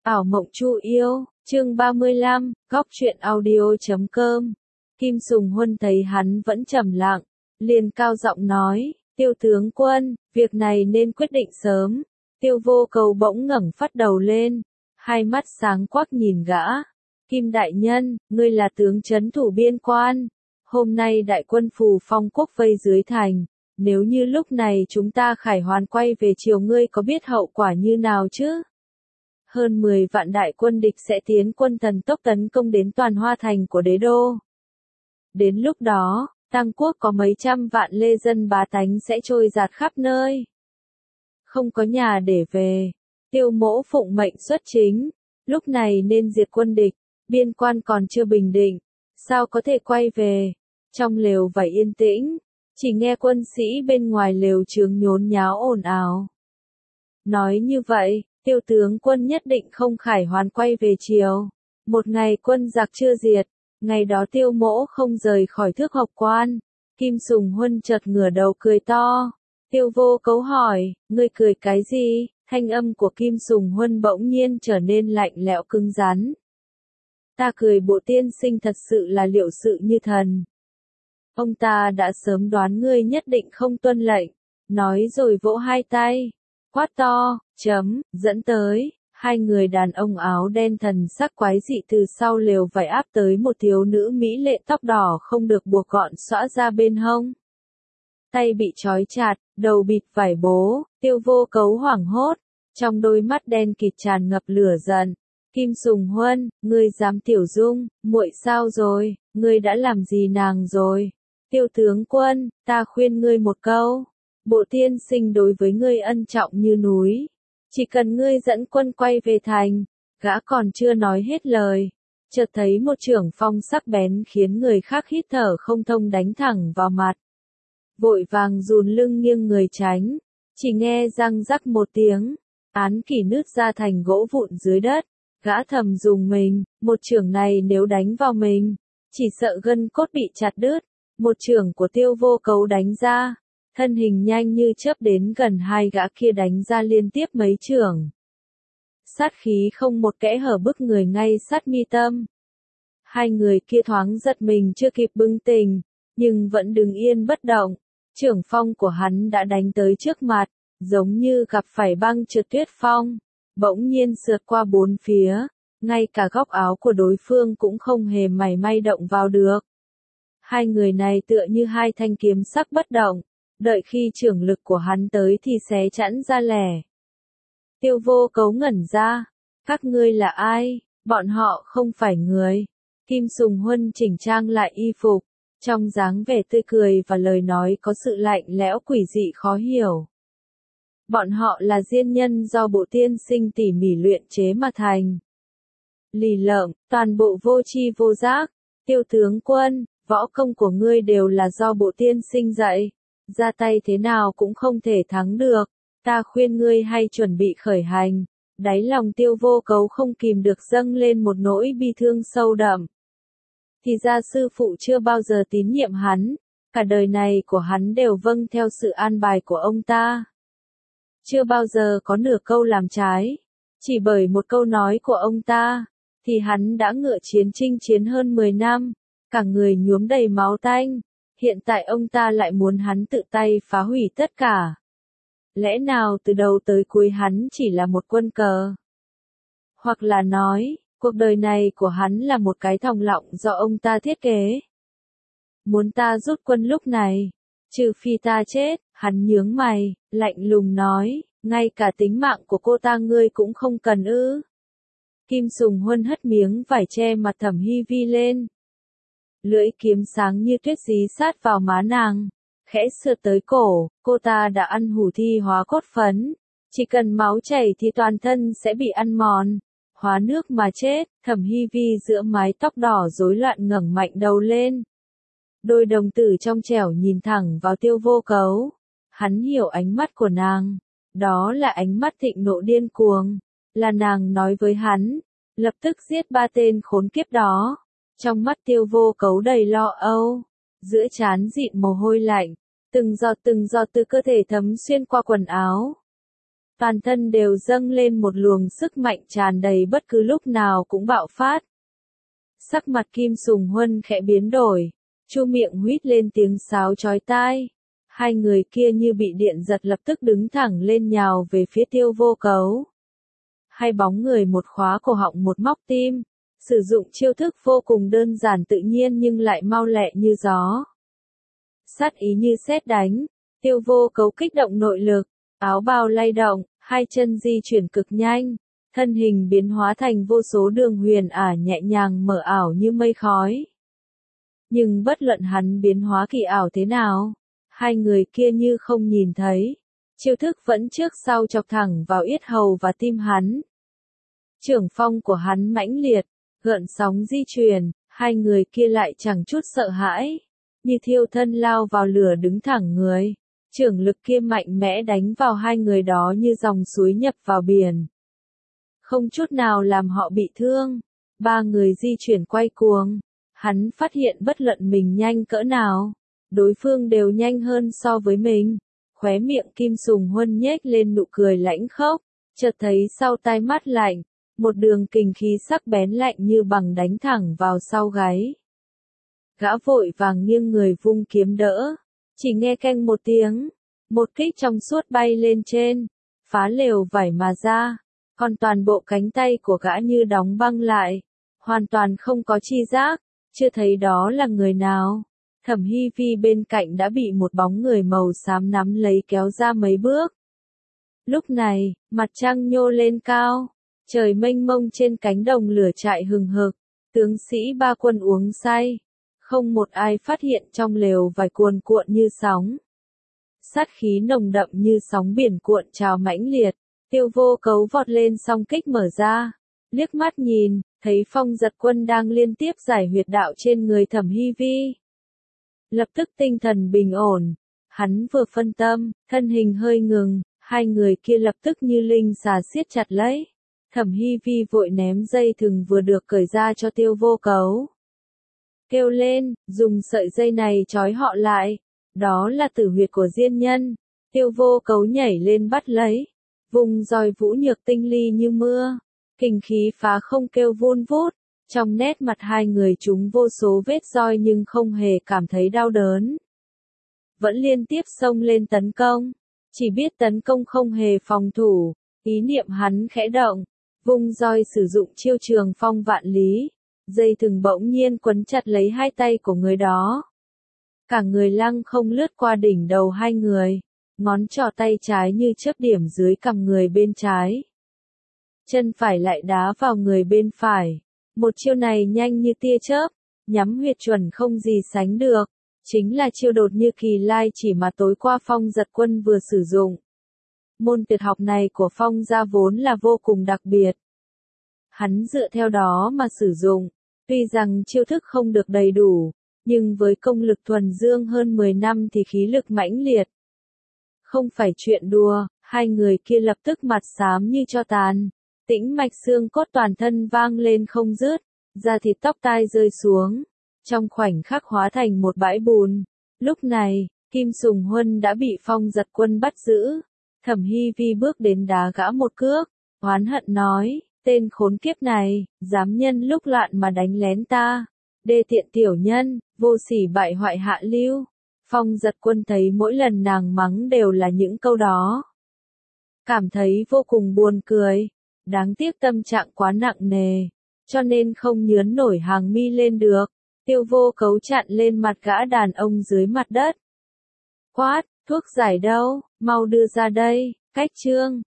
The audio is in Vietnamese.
Ảo mộng Chu yêu, chương 35, góc truyện audio.com. Kim Sùng Huân thấy hắn vẫn trầm lặng, liền cao giọng nói, Tiêu tướng quân, việc này nên quyết định sớm. Tiêu Vô Cầu bỗng ngẩng phát đầu lên, hai mắt sáng quắc nhìn gã. Kim đại nhân, ngươi là tướng trấn thủ biên quan. Hôm nay đại quân Phù Phong quốc vây dưới thành. Nếu như lúc này chúng ta khải hoàn quay về triều, ngươi có biết hậu quả như nào chứ? Hơn 10 vạn đại quân địch sẽ tiến quân thần tốc tấn công đến toàn Hoa thành của đế đô. Đến lúc đó, Tăng quốc có mấy trăm vạn lê dân bá tánh sẽ trôi dạt khắp nơi. Không có nhà để về. Tiêu Mỗ phụng mệnh xuất chính, lúc này nên diệt quân địch, biên quan còn chưa bình định, sao có thể quay về? Trong lều vải yên tĩnh, chỉ nghe quân sĩ bên ngoài lều chướng nhốn nháo ồn ào. Nói như vậy, Tiêu tướng quân nhất định không khải hoàn quay về triều. Một ngày quân giặc chưa diệt, ngày đó Tiêu Mỗ không rời khỏi Thước Học quan. Kim Sùng Huân chợt ngửa đầu cười to. Tiêu Vô Cấu hỏi, ngươi cười cái gì? Thanh âm của Kim Sùng Huân bỗng nhiên trở nên lạnh lẽo cứng rắn. Ta cười Bộ tiên sinh thật sự là liệu sự như thần. Ông ta đã sớm đoán ngươi nhất định không tuân lệnh, nói rồi vỗ hai tay, quát to, dẫn tới. Hai người đàn ông áo đen thần sắc quái dị từ sau lều vải áp tới một thiếu nữ mỹ lệ tóc đỏ không được buộc gọn xõa ra bên hông. Tay bị trói chặt, đầu bịt vải bố. Tiêu Vô Cấu hoảng hốt, trong đôi mắt đen kịt tràn ngập lửa giận. Kim Sùng Huân, ngươi dám tiểu dung, muội sao rồi, ngươi đã làm gì nàng rồi? Tiêu tướng quân, ta khuyên ngươi một câu. Bộ tiên sinh đối với ngươi ân trọng như núi. Chỉ cần ngươi dẫn quân quay về thành. Gã còn chưa nói hết lời, chợt thấy một chưởng phong sắc bén khiến người khác hít thở không thông đánh thẳng vào mặt. Vội vàng dùn lưng nghiêng người tránh, chỉ nghe răng rắc một tiếng, án kỷ nứt ra thành gỗ vụn dưới đất. Gã thầm dùng mình, một chưởng này nếu đánh vào mình, chỉ sợ gân cốt bị chặt đứt. Một chưởng của Tiêu Vô Cấu đánh ra, thân hình nhanh như chớp đến gần hai gã kia đánh ra liên tiếp mấy chưởng. Sát khí không một kẽ hở bức người ngay sát mi tâm. Hai người kia thoáng giật mình chưa kịp bừng tỉnh, nhưng vẫn đứng yên bất động. Chưởng phong của hắn đã đánh tới trước mặt, giống như gặp phải băng trượt tuyết phong, bỗng nhiên sượt qua bốn phía, ngay cả góc áo của đối phương cũng không hề mảy may động vào được. Hai người này tựa như hai thanh kiếm sắc bất động, đợi khi chưởng lực của hắn tới thì xé chẵn ra lẻ. Tiêu Vô Cấu ngẩn ra, các ngươi là ai? Bọn họ không phải người. Kim Sùng Huân chỉnh trang lại y phục, trong dáng vẻ tươi cười và lời nói có sự lạnh lẽo quỷ dị khó hiểu. Bọn họ là diên nhân do Bộ tiên sinh tỉ mỉ luyện chế mà thành. Lì lợm, toàn bộ vô tri vô giác. Tiêu tướng quân, võ công của ngươi đều là do Bộ tiên sinh dạy, ra tay thế nào cũng không thể thắng được. Ta khuyên ngươi hay chuẩn bị khởi hành. Đáy lòng Tiêu Vô Cấu không kìm được dâng lên một nỗi bi thương sâu đậm. Thì ra sư phụ chưa bao giờ tín nhiệm hắn, cả đời này của hắn đều vâng theo sự an bài của ông ta. Chưa bao giờ có nửa câu làm trái, chỉ bởi một câu nói của ông ta, thì hắn đã ngựa chiến chinh chiến hơn 10 năm, cả người nhuốm đầy máu tanh. Hiện tại ông ta lại muốn hắn tự tay phá hủy tất cả. Lẽ nào từ đầu tới cuối hắn chỉ là một quân cờ? Hoặc là nói, cuộc đời này của hắn là một cái thòng lọng do ông ta thiết kế. Muốn ta rút quân lúc này, trừ phi ta chết. Hắn nhướng mày, lạnh lùng nói, ngay cả tính mạng của cô ta ngươi cũng không cần ư? Kim Sùng Huân hất miếng vải che mặt Thẩm Hi Vi lên. Lưỡi kiếm sáng như tuyết dí sát vào má nàng, khẽ sượt tới cổ. Cô ta đã ăn hủ thi hóa cốt phấn, chỉ cần máu chảy thì toàn thân sẽ bị ăn mòn, hóa nước mà chết. Thẩm Hi Vi giữa mái tóc đỏ rối loạn ngẩng mạnh đầu lên, đôi đồng tử trong trẻo nhìn thẳng vào Tiêu Vô Cấu. Hắn hiểu ánh mắt của nàng, đó là ánh mắt thịnh nộ điên cuồng, là nàng nói với hắn, lập tức giết ba tên khốn kiếp đó. Trong mắt Tiêu Vô Cấu đầy lo âu, giữa trán dịn mồ hôi lạnh, từng giọt từ cơ thể thấm xuyên qua quần áo. toàn thân đều dâng lên một luồng sức mạnh tràn đầy bất cứ lúc nào cũng bạo phát. Sắc mặt Kim Sùng Huân khẽ biến đổi, chu miệng huýt lên tiếng sáo chói tai. Hai người kia như bị điện giật lập tức đứng thẳng lên nhào về phía Tiêu Vô Cấu. Hai bóng người một khóa cổ họng một móc tim, sử dụng chiêu thức vô cùng đơn giản tự nhiên nhưng lại mau lẹ như gió. Sát ý như sét đánh, Tiêu Vô Cấu kích động nội lực, áo bào lay động, hai chân di chuyển cực nhanh, thân hình biến hóa thành vô số đường huyền ảo nhẹ nhàng mở ảo như mây khói. Nhưng bất luận hắn biến hóa kỳ ảo thế nào, hai người kia như không nhìn thấy, chiêu thức vẫn trước sau chọc thẳng vào yết hầu và tim hắn. Trưởng phong của hắn mãnh liệt, gợn sóng di chuyển, hai người kia lại chẳng chút sợ hãi, như thiêu thân lao vào lửa đứng thẳng người. Trưởng lực kia mạnh mẽ đánh vào hai người đó như dòng suối nhập vào biển. Không chút nào làm họ bị thương. Ba người di chuyển quay cuồng. Hắn phát hiện bất luận mình nhanh cỡ nào, đối phương đều nhanh hơn so với mình. Khóe miệng Kim Sùng Huân nhếch lên nụ cười lãnh khốc, chợt thấy sau tai mắt lạnh, một đường kình khí sắc bén lạnh như bằng đánh thẳng vào sau gáy. Gã vội vàng nghiêng người vung kiếm đỡ, chỉ nghe keng một tiếng, một kích trong suốt bay lên trên, phá lều vải mà ra, còn toàn bộ cánh tay của gã như đóng băng lại, hoàn toàn không có chi giác, chưa thấy đó là người nào. Thẩm Hi Vi bên cạnh đã bị một bóng người màu xám nắm lấy kéo ra mấy bước. Lúc này, mặt trăng nhô lên cao, trời mênh mông trên cánh đồng lửa chạy hừng hực, tướng sĩ ba quân uống say, không một ai phát hiện trong lều vải cuồn cuộn như sóng. Sát khí nồng đậm như sóng biển cuộn trào mãnh liệt, Tiêu Vô Cấu vọt lên song kích mở ra, liếc mắt nhìn, thấy Phong Giật Quân đang liên tiếp giải huyệt đạo trên người Thẩm Hi Vi. Lập tức tinh thần bình ổn, hắn vừa phân tâm, thân hình hơi ngừng, hai người kia lập tức như linh xà siết chặt lấy. Thẩm Hi Vi vội ném dây thừng vừa được cởi ra cho Tiêu Vô Cấu. Kêu lên, dùng sợi dây này trói họ lại. Đó là tử huyệt của diên nhân. Tiêu Vô Cấu nhảy lên bắt lấy, vùng roi vũ nhược tinh ly như mưa, kình khí phá không kêu vun vút. Trong nét mặt hai người chúng vô số vết roi nhưng không hề cảm thấy đau đớn. Vẫn liên tiếp xông lên tấn công, chỉ biết tấn công không hề phòng thủ, ý niệm hắn khẽ động, vùng roi sử dụng chiêu trường phong vạn lý, dây thừng bỗng nhiên quấn chặt lấy hai tay của người đó. Cả người lăng không lướt qua đỉnh đầu hai người, ngón trỏ tay trái như chớp điểm dưới cằm người bên trái. Chân phải lại đá vào người bên phải. Một chiêu này nhanh như tia chớp, nhắm huyệt chuẩn không gì sánh được, chính là chiêu đột như kỳ lai chỉ mà tối qua Phong Giật Quân vừa sử dụng. Môn tuyệt học này của Phong gia vốn là vô cùng đặc biệt. Hắn dựa theo đó mà sử dụng, tuy rằng chiêu thức không được đầy đủ, nhưng với công lực thuần dương hơn 10 năm thì khí lực mãnh liệt. Không phải chuyện đùa, hai người kia lập tức mặt xám như tro tàn. Tĩnh mạch xương cốt toàn thân vang lên không dứt, da thịt tóc tai rơi xuống, trong khoảnh khắc hóa thành một bãi bùn. Lúc này, Kim Sùng Huân đã bị Phong Giật Quân bắt giữ. Thẩm Hi Vi bước đến đá gã một cước, oán hận nói, tên khốn kiếp này, dám nhân lúc loạn mà đánh lén ta, đê tiện tiểu nhân, vô sỉ bại hoại hạ lưu. Phong Giật Quân thấy mỗi lần nàng mắng đều là những câu đó, cảm thấy vô cùng buồn cười. Đáng tiếc tâm trạng quá nặng nề, cho nên không nhướn nổi hàng mi lên được. Tiêu Vô Cấu chặn lên mặt gã đàn ông dưới mặt đất. Quát, thuốc giải đâu, mau đưa ra đây, cách chương.